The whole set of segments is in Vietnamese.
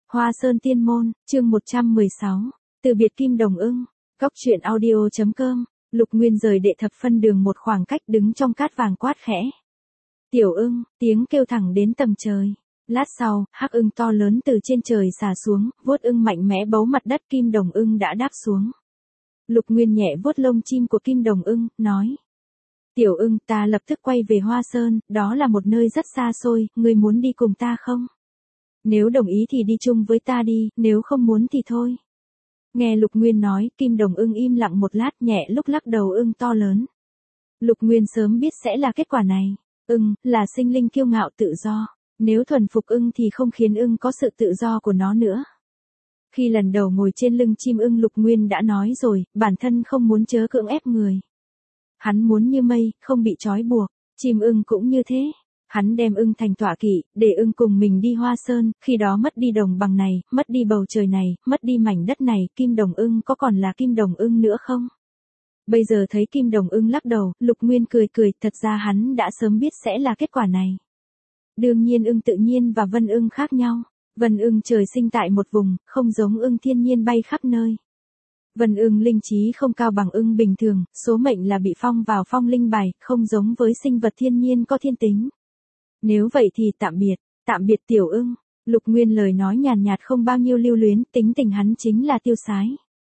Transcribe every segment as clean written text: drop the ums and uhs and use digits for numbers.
Hoa Sơn Tiên Môn, chương 116. Từ biệt Kim Đồng Ưng. Góc truyện audio.com. Lục Nguyên rời Đệ Thập Phân Đường một khoảng cách, đứng trong cát vàng quát khẽ. Tiểu Ưng, tiếng kêu thẳng đến tầng trời. Lát sau, hắc ưng to lớn từ trên trời xà xuống, vuốt ưng mạnh mẽ bấu mặt đất. Kim Đồng Ưng đã đáp xuống. Lục Nguyên nhẹ vuốt lông chim của Kim Đồng Ưng, nói. Tiểu Ưng, ta lập tức quay về Hoa Sơn, đó là một nơi rất xa xôi, ngươi muốn đi cùng ta không? Nếu đồng ý thì đi chung với ta đi, nếu không muốn thì thôi. Nghe Lục Nguyên nói, Kim Đồng Ưng im lặng một lát, nhẹ lúc lắc đầu ưng to lớn. Lục Nguyên sớm biết sẽ là kết quả này. Ưng là sinh linh kiêu ngạo tự do. Nếu thuần phục ưng thì không khiến ưng có sự tự do của nó nữa. Khi lần đầu ngồi trên lưng chim ưng, Lục Nguyên đã nói rồi, bản thân không muốn chớ cưỡng ép người. Hắn muốn như mây, không bị trói buộc. Chim ưng cũng như thế. Hắn đem ưng thành tọa kỵ, để ưng cùng mình đi Hoa Sơn, khi đó mất đi đồng bằng này, mất đi bầu trời này, mất đi mảnh đất này, Kim Đồng Ưng có còn là Kim Đồng Ưng nữa không? Bây giờ thấy Kim Đồng Ưng lắc đầu, Lục Nguyên cười cười, thật ra hắn đã sớm biết sẽ là kết quả này. Đương nhiên ưng tự nhiên và vân ưng khác nhau. Vân ưng trời sinh tại một vùng, không giống ưng thiên nhiên bay khắp nơi. Vân ưng linh trí không cao bằng ưng bình thường, số mệnh là bị phong vào phong linh bài, không giống với sinh vật thiên nhiên có thiên tính. Nếu vậy thì tạm biệt Tiểu Ưng. Lục Nguyên lời nói nhàn nhạt không bao nhiêu lưu luyến, tính tình hắn chính là tiêu sái.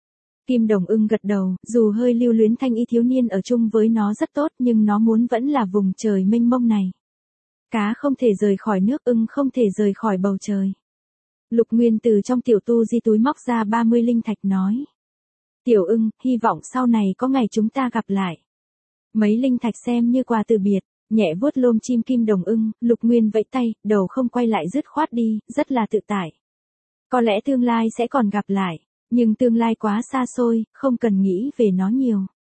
Kim Đồng Ưng gật đầu, dù hơi lưu luyến thanh y thiếu niên ở chung với nó rất tốt, nhưng nó muốn vẫn là vùng trời mênh mông này. Cá không thể rời khỏi nước, ưng không thể rời khỏi bầu trời. Lục Nguyên từ trong tiểu tu di túi móc ra 30 linh thạch nói. Tiểu Ưng, hy vọng sau này có ngày chúng ta gặp lại. Mấy linh thạch xem như quà từ biệt. Nhẹ vuốt lông chim Kim Đồng Ưng, Lục Nguyên vẫy tay, đầu không quay lại dứt khoát đi, rất là tự tại. Có lẽ tương lai sẽ còn gặp lại, nhưng tương lai quá xa xôi, không cần nghĩ về nó nhiều.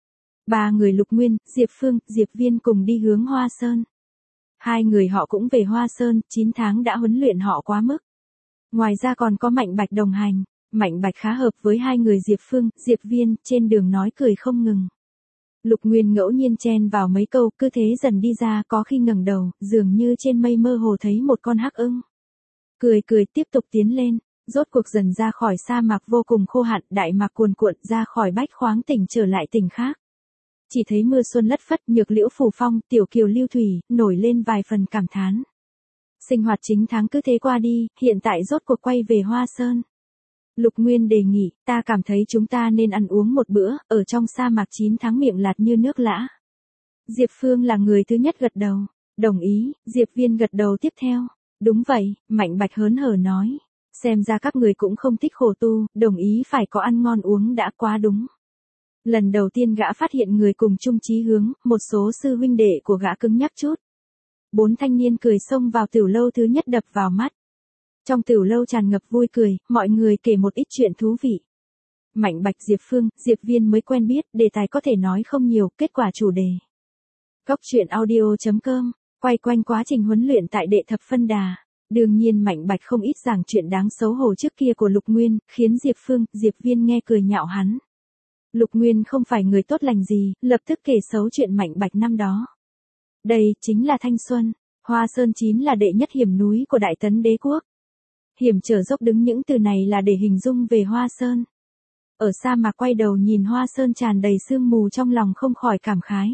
Ba người Lục Nguyên, Diệp Phương, Diệp Viên cùng đi hướng Hoa Sơn. Hai người họ cũng về Hoa Sơn, 9 tháng đã huấn luyện họ quá mức. Ngoài ra còn có Mạnh Bạch đồng hành, Mạnh Bạch khá hợp với hai người Diệp Phương, Diệp Viên, trên đường nói cười không ngừng. Lục Nguyên ngẫu nhiên chen vào mấy câu, cứ thế dần đi ra, có khi ngẩng đầu, dường như trên mây mơ hồ thấy một con hắc ưng. Cười cười tiếp tục tiến lên, rốt cuộc dần ra khỏi sa mạc vô cùng khô hạn, đại mạc cuồn cuộn, ra khỏi bách khoáng tỉnh trở lại tỉnh khác. Chỉ thấy mưa xuân lất phất, nhược liễu phủ phong, tiểu kiều lưu thủy, nổi lên vài phần cảm thán. Sinh hoạt 9 tháng cứ thế qua đi, hiện tại rốt cuộc quay về Hoa Sơn. Lục Nguyên đề nghị, ta cảm thấy chúng ta nên ăn uống một bữa, ở trong sa mạc 9 tháng miệng lạt như nước lã. Diệp Phương là người thứ nhất gật đầu. Đồng ý, Diệp Viên gật đầu tiếp theo. Đúng vậy, Mạnh Bạch hớn hở nói. Xem ra các người cũng không thích khổ tu, đồng ý phải có ăn ngon uống đã quá đúng. Lần đầu tiên gã phát hiện người cùng chung chí hướng, một số sư huynh đệ của gã cứng nhắc chút. 4 thanh niên cười xông vào tiểu lâu thứ nhất đập vào mắt. Trong tiểu lâu tràn ngập vui cười, mọi người kể một ít chuyện thú vị. Mạnh Bạch, Diệp Phương, Diệp Viên mới quen biết, đề tài có thể nói không nhiều, kết quả chủ đề. Góc truyện audio.com, quay quanh quá trình huấn luyện tại Đệ Thập Phân Đà. Đương nhiên Mạnh Bạch không ít giảng chuyện đáng xấu hổ trước kia của Lục Nguyên, khiến Diệp Phương, Diệp Viên nghe cười nhạo hắn. Lục Nguyên không phải người tốt lành gì, lập tức kể xấu chuyện Mạnh Bạch năm đó. Đây chính là thanh xuân, Hoa Sơn 9 là đệ nhất hiểm núi của Đại Tấn Đế quốc. Hiểm trở dốc đứng, những từ này là để hình dung về Hoa Sơn. Ở sa mạc quay đầu nhìn Hoa Sơn tràn đầy sương mù, trong lòng không khỏi cảm khái.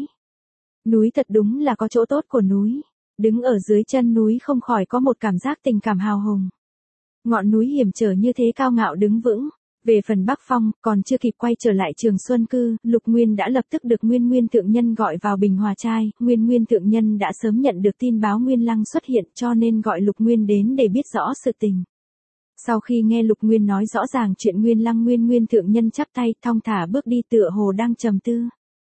Núi thật đúng là có chỗ tốt của núi. Đứng ở dưới chân núi không khỏi có một cảm giác tình cảm hào hùng. Ngọn núi hiểm trở như thế cao ngạo đứng vững. Về phần Bắc Phong, còn chưa kịp quay trở lại Trường Xuân Cư, Lục Nguyên đã lập tức được Nguyên Nguyên Thượng Nhân gọi vào Bình Hòa Trai. Nguyên Nguyên Thượng Nhân đã sớm nhận được tin báo Nguyên Lăng xuất hiện, cho nên gọi Lục Nguyên đến để biết rõ sự tình. Sau khi nghe Lục Nguyên nói rõ ràng chuyện Nguyên Lăng, Nguyên Nguyên Thượng Nhân chắp tay, thong thả bước đi tựa hồ đang trầm tư.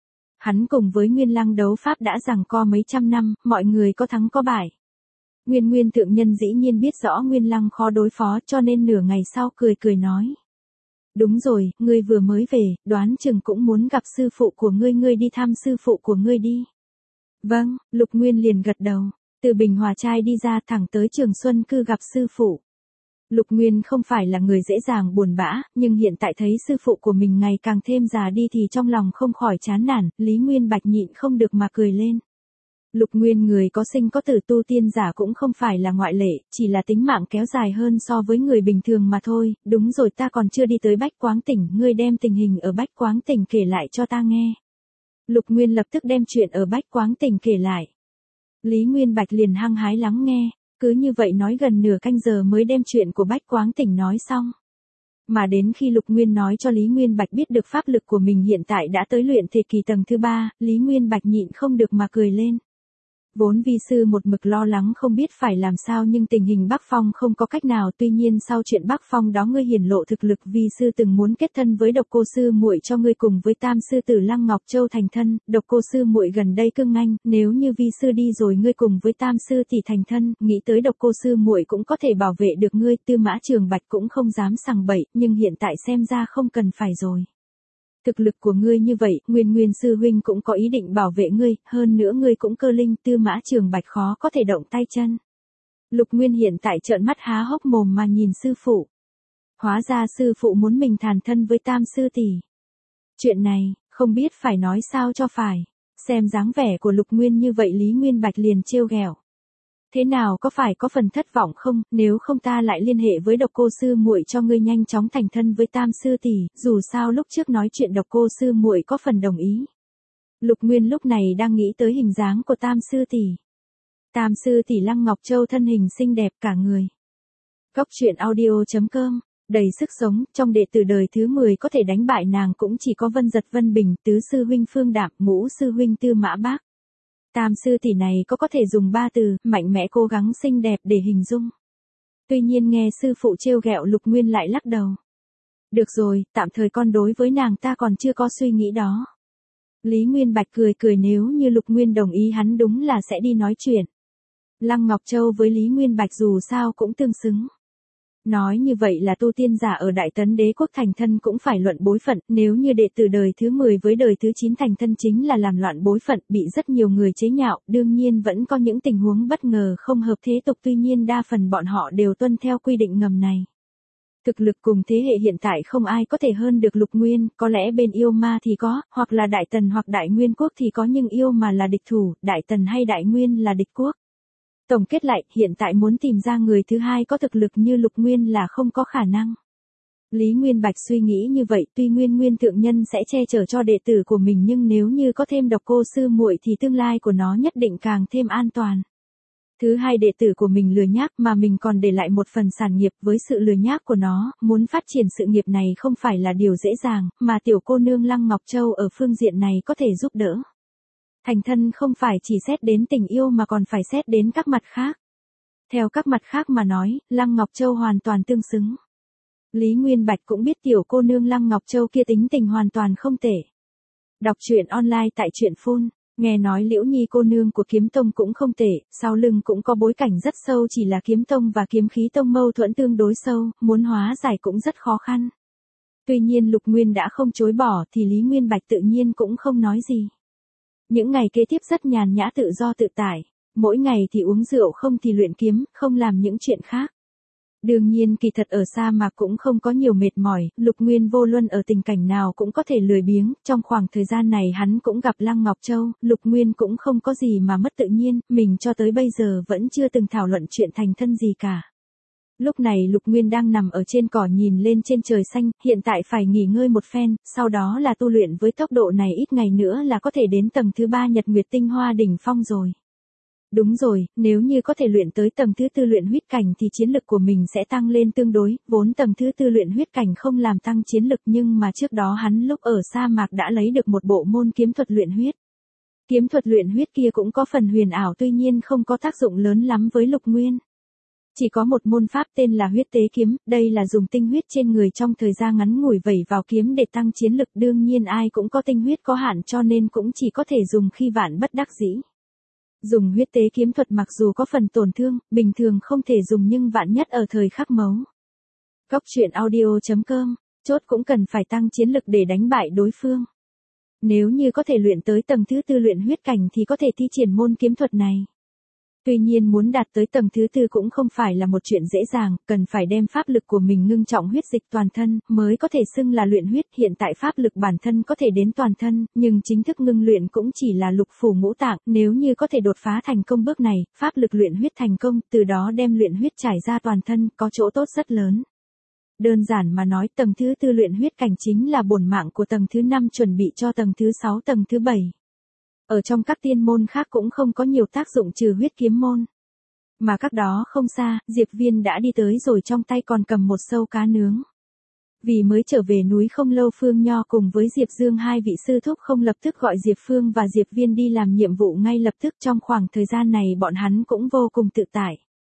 Hắn cùng với Nguyên Lăng đấu pháp đã giằng co mấy trăm năm, mọi người có thắng có bại. Nguyên Nguyên Thượng Nhân dĩ nhiên biết rõ Nguyên Lăng khó đối phó, cho nên nửa ngày sau cười cười nói. Đúng rồi, ngươi vừa mới về, đoán chừng cũng muốn gặp sư phụ của ngươi, ngươi đi thăm sư phụ của ngươi đi. Vâng, Lục Nguyên liền gật đầu, từ Bình Hòa Trai đi ra thẳng tới Trường Xuân Cư gặp sư phụ. Lục Nguyên không phải là người dễ dàng buồn bã, nhưng hiện tại thấy sư phụ của mình ngày càng thêm già đi thì trong lòng không khỏi chán nản, Lý Nguyên Bạch nhịn không được mà cười lên. Lục Nguyên người có sinh có tử, tu tiên giả cũng không phải là ngoại lệ, chỉ là tính mạng kéo dài hơn so với người bình thường mà thôi. Đúng rồi, ta còn chưa đi tới Bách Quáng Tỉnh, ngươi đem tình hình ở Bách Quáng Tỉnh kể lại cho ta nghe. Lục Nguyên lập tức đem chuyện ở Bách Quáng Tỉnh kể lại. Lý Nguyên Bạch liền hăng hái lắng nghe, cứ như vậy nói gần nửa canh giờ mới đem chuyện của Bách Quáng Tỉnh nói xong. Mà đến khi Lục Nguyên nói cho Lý Nguyên Bạch biết được pháp lực của mình hiện tại đã tới luyện thể kỳ tầng thứ 3, Lý Nguyên Bạch nhịn không được mà cười lên. Vốn vi sư một mực lo lắng không biết phải làm sao, nhưng tình hình Bắc Phong không có cách nào, tuy nhiên sau chuyện Bắc Phong đó ngươi hiển lộ thực lực, vi sư từng muốn kết thân với Độc Cô sư muội cho ngươi cùng với Tam sư tử Lăng Ngọc Châu thành thân, Độc Cô sư muội gần đây cương nhanh, nếu như vi sư đi rồi ngươi cùng với Tam sư tỷ thành thân, nghĩ tới Độc Cô sư muội cũng có thể bảo vệ được ngươi, Tư Mã Trường Bạch cũng không dám sằng bậy, nhưng hiện tại xem ra không cần phải rồi. Thực lực của ngươi như vậy, Nguyên sư huynh cũng có ý định bảo vệ ngươi, hơn nữa ngươi cũng cơ linh, Tư Mã Trường Bạch khó có thể động tay chân. Lục Nguyên hiện tại trợn mắt há hốc mồm mà nhìn sư phụ. Hóa ra sư phụ muốn mình thành thân với Tam sư tỷ. Chuyện này, không biết phải nói sao cho phải. Xem dáng vẻ của Lục Nguyên như vậy, Lý Nguyên Bạch liền trêu ghẹo. Thế nào, có phải có phần thất vọng không, nếu không ta lại liên hệ với Độc Cô sư muội cho ngươi nhanh chóng thành thân với Tam sư tỷ, dù sao lúc trước nói chuyện Độc Cô sư muội có phần đồng ý. Lục Nguyên lúc này đang nghĩ tới hình dáng của Tam sư tỷ. Tam sư tỷ Lăng Ngọc Châu thân hình xinh đẹp cả người. Góc truyện audio.com, đầy sức sống, trong đệ tử đời thứ 10 có thể đánh bại nàng cũng chỉ có Vân Giật Vân Bình, tứ sư huynh Phương Đạm, ngũ sư huynh Tư Mã Bác. Tam sư tỷ này có thể dùng 3 từ, mạnh mẽ, cố gắng, xinh đẹp để hình dung. Tuy nhiên nghe sư phụ trêu ghẹo, Lục Nguyên lại lắc đầu. Được rồi, tạm thời con đối với nàng ta còn chưa có suy nghĩ đó. Lý Nguyên Bạch cười cười, nếu như Lục Nguyên đồng ý hắn đúng là sẽ đi nói chuyện. Lăng Ngọc Châu với Lý Nguyên Bạch dù sao cũng tương xứng. Nói như vậy là tu tiên giả ở Đại Tấn Đế quốc thành thân cũng phải luận bối phận, nếu như đệ tử đời thứ 10 với đời thứ 9 thành thân chính là làm loạn bối phận, bị rất nhiều người chế nhạo, đương nhiên vẫn có những tình huống bất ngờ không hợp thế tục, tuy nhiên đa phần bọn họ đều tuân theo quy định ngầm này. Thực lực cùng thế hệ hiện tại không ai có thể hơn được Lục Nguyên, có lẽ bên yêu ma thì có, hoặc là Đại Tần hoặc Đại Nguyên quốc thì có, nhưng yêu mà là địch thủ, Đại Tần hay Đại Nguyên là địch quốc. Tổng kết lại, hiện tại muốn tìm ra người thứ hai có thực lực như Lục Nguyên là không có khả năng. Lý Nguyên Bạch suy nghĩ như vậy, tuy Nguyên thượng nhân sẽ che chở cho đệ tử của mình, nhưng nếu như có thêm Độc Cô sư muội thì tương lai của nó nhất định càng thêm an toàn. Thứ hai, đệ tử của mình lừa nhác mà mình còn để lại một phần sản nghiệp, với sự lừa nhác của nó, muốn phát triển sự nghiệp này không phải là điều dễ dàng, mà tiểu cô nương Lăng Ngọc Châu ở phương diện này có thể giúp đỡ. Thành thân không phải chỉ xét đến tình yêu mà còn phải xét đến các mặt khác. Theo các mặt khác mà nói, Lăng Ngọc Châu hoàn toàn tương xứng. Lý Nguyên Bạch cũng biết tiểu cô nương Lăng Ngọc Châu kia tính tình hoàn toàn không tệ. Đọc truyện online tại truyện phun, nghe nói Liễu Nhi cô nương của Kiếm Tông cũng không tệ, sau lưng cũng có bối cảnh rất sâu, chỉ là Kiếm Tông và Kiếm Khí Tông mâu thuẫn tương đối sâu, muốn hóa giải cũng rất khó khăn. Tuy nhiên Lục Nguyên đã không chối bỏ thì Lý Nguyên Bạch tự nhiên cũng không nói gì. Những ngày kế tiếp rất nhàn nhã, tự do tự tại, mỗi ngày thì uống rượu, không thì luyện kiếm, không làm những chuyện khác. Đương nhiên kỳ thật ở sa mạc cũng không có nhiều mệt mỏi, Lục Nguyên vô luân ở tình cảnh nào cũng có thể lười biếng, trong khoảng thời gian này hắn cũng gặp Lăng Ngọc Châu, Lục Nguyên cũng không có gì mà mất tự nhiên, mình cho tới bây giờ vẫn chưa từng thảo luận chuyện thành thân gì cả. Lúc này Lục Nguyên đang nằm ở trên cỏ nhìn lên trên trời xanh, hiện tại phải nghỉ ngơi một phen, sau đó là tu luyện, với tốc độ này ít ngày nữa là có thể đến tầng thứ 3 Nhật Nguyệt Tinh Hoa đỉnh phong rồi. Đúng rồi, nếu như có thể luyện tới tầng thứ 4 luyện huyết cảnh thì chiến lực của mình sẽ tăng lên tương đối, vốn tầng thứ 4 luyện huyết cảnh không làm tăng chiến lực, nhưng mà trước đó hắn lúc ở sa mạc đã lấy được một bộ môn kiếm thuật luyện huyết. Kiếm thuật luyện huyết kia cũng có phần huyền ảo, tuy nhiên không có tác dụng lớn lắm với Lục Nguyên. Chỉ có một môn pháp tên là huyết tế kiếm, đây là dùng tinh huyết trên người trong thời gian ngắn ngủi vẩy vào kiếm để tăng chiến lực, đương nhiên ai cũng có tinh huyết có hạn cho nên cũng chỉ có thể dùng khi vạn bất đắc dĩ. Dùng huyết tế kiếm thuật mặc dù có phần tổn thương, bình thường không thể dùng nhưng vạn nhất ở thời khắc mấu. Góc truyện audio.com, chốt cũng cần phải tăng chiến lực để đánh bại đối phương. Nếu như có thể luyện tới tầng thứ 4 luyện huyết cảnh thì có thể thi triển môn kiếm thuật này. Tuy nhiên muốn đạt tới tầng thứ tư cũng không phải là một chuyện dễ dàng, cần phải đem pháp lực của mình ngưng trọng huyết dịch toàn thân, mới có thể xưng là luyện huyết. Hiện tại pháp lực bản thân có thể đến toàn thân, nhưng chính thức ngưng luyện cũng chỉ là lục phủ ngũ tạng, nếu như có thể đột phá thành công bước này, pháp lực luyện huyết thành công, từ đó đem luyện huyết trải ra toàn thân, có chỗ tốt rất lớn. Đơn giản mà nói, tầng thứ tư luyện huyết cảnh chính là bổn mạng của tầng thứ 5 chuẩn bị cho tầng thứ 6, tầng thứ 7. Ở trong các tiên môn khác cũng không có nhiều tác dụng trừ huyết kiếm môn. Mà các đó không xa, Diệp Viên đã đi tới rồi, trong tay còn cầm một sâu cá nướng. Vì mới trở về núi không lâu, Phương Nho cùng với Diệp Dương hai vị sư thúc không lập tức gọi Diệp Phương và Diệp Viên đi làm nhiệm vụ ngay lập tức. Trong khoảng thời gian này bọn hắn cũng vô cùng tự tại.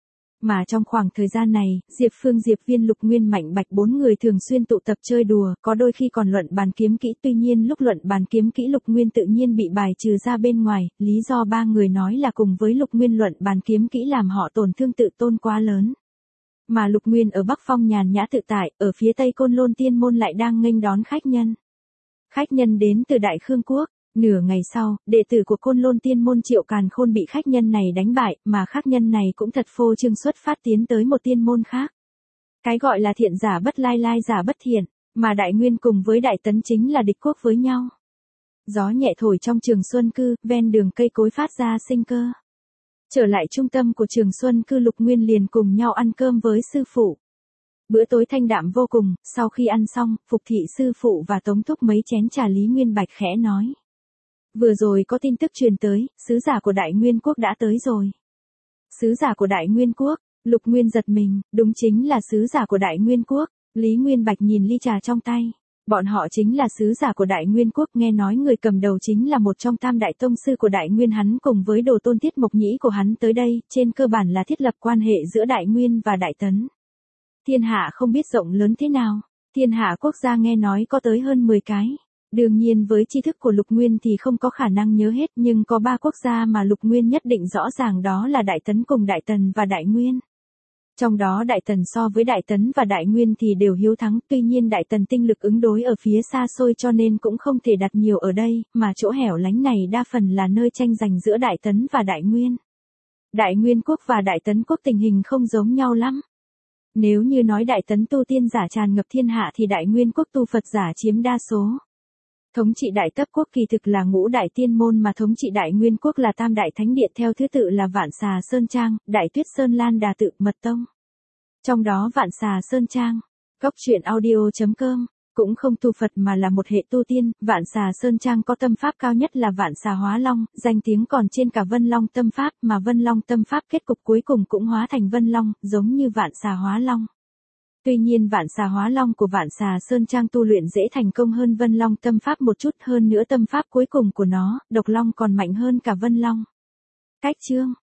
Mà trong khoảng thời gian này, Diệp Phương, Diệp Viên, Lục Nguyên, Mạnh Bạch bốn người thường xuyên tụ tập chơi đùa, có đôi khi còn luận bàn kiếm kỹ. Tuy nhiên lúc luận bàn kiếm kỹ Lục Nguyên tự nhiên bị bài trừ ra bên ngoài, lý do ba người nói là cùng với Lục Nguyên luận bàn kiếm kỹ làm họ tổn thương tự tôn quá lớn. Mà Lục Nguyên ở Bắc Phong nhàn nhã tự tại, ở phía Tây Côn Lôn Tiên môn lại đang nghênh đón khách nhân. Khách nhân đến từ Đại Khương Quốc. Nửa ngày sau, đệ tử của Côn Lôn Tiên môn Triệu Càn Khôn bị khách nhân này đánh bại, mà khách nhân này cũng thật phô trương xuất phát tiến tới một tiên môn khác. Cái gọi là thiện giả bất lai, lai giả bất thiện, mà Đại Nguyên cùng với Đại Tấn chính là địch quốc với nhau. Gió nhẹ thổi trong Trường Xuân Cư, ven đường cây cối phát ra sinh cơ. Trở lại trung tâm của Trường Xuân Cư, Lục Nguyên liền cùng nhau ăn cơm với sư phụ. Bữa tối thanh đạm vô cùng, sau khi ăn xong, Phục thị sư phụ và Tống Thúc mấy chén trà. Lý Nguyên Bạch khẽ nói. Vừa rồi có tin tức truyền tới, sứ giả của Đại Nguyên Quốc đã tới rồi. Sứ giả của Đại Nguyên Quốc, Lục Nguyên giật mình, đúng chính là sứ giả của Đại Nguyên Quốc. Lý Nguyên Bạch nhìn ly trà trong tay. Bọn họ chính là sứ giả của Đại Nguyên Quốc, nghe nói người cầm đầu chính là một trong tam đại tông sư của Đại Nguyên, hắn cùng với đồ tôn Tiết Mộc Nhĩ của hắn tới đây, trên cơ bản là thiết lập quan hệ giữa Đại Nguyên và Đại Tấn. Thiên hạ không biết rộng lớn thế nào, thiên hạ quốc gia nghe nói có tới hơn 10 cái. Đương nhiên với tri thức của Lục Nguyên thì không có khả năng nhớ hết, nhưng có 3 quốc gia mà Lục Nguyên nhất định rõ ràng, đó là Đại Tấn cùng Đại Tần và Đại Nguyên. Trong đó Đại Tần so với Đại Tấn và Đại Nguyên thì đều hiếu thắng, tuy nhiên Đại Tần tinh lực ứng đối ở phía xa xôi cho nên cũng không thể đặt nhiều ở đây, mà chỗ hẻo lánh này đa phần là nơi tranh giành giữa Đại Tấn và Đại Nguyên. Đại Nguyên Quốc và Đại Tấn Quốc tình hình không giống nhau lắm. Nếu như nói Đại Tấn tu tiên giả tràn ngập thiên hạ thì Đại Nguyên Quốc tu Phật giả chiếm đa số. Thống trị Đại Tấp Quốc kỳ thực là ngũ đại tiên môn, mà thống trị Đại Nguyên Quốc là tam đại thánh địa theo thứ tự là Vạn Xà Sơn Trang, Đại Tuyết Sơn Lan Đà Tự, Mật Tông. Trong đó Vạn Xà Sơn Trang, Góc Truyện Audio.com, cũng không tu Phật mà là một hệ tu tiên. Vạn Xà Sơn Trang có tâm pháp cao nhất là Vạn Xà Hóa Long, danh tiếng còn trên cả Vân Long tâm pháp, mà Vân Long tâm pháp kết cục cuối cùng cũng hóa thành Vân Long, giống như Vạn Xà Hóa Long. Tuy nhiên Vạn Xà Hóa Long của Vạn Xà Sơn Trang tu luyện dễ thành công hơn Vân Long tâm pháp một chút, hơn nữa tâm pháp cuối cùng của nó, Độc Long còn mạnh hơn cả Vân Long. Cách chương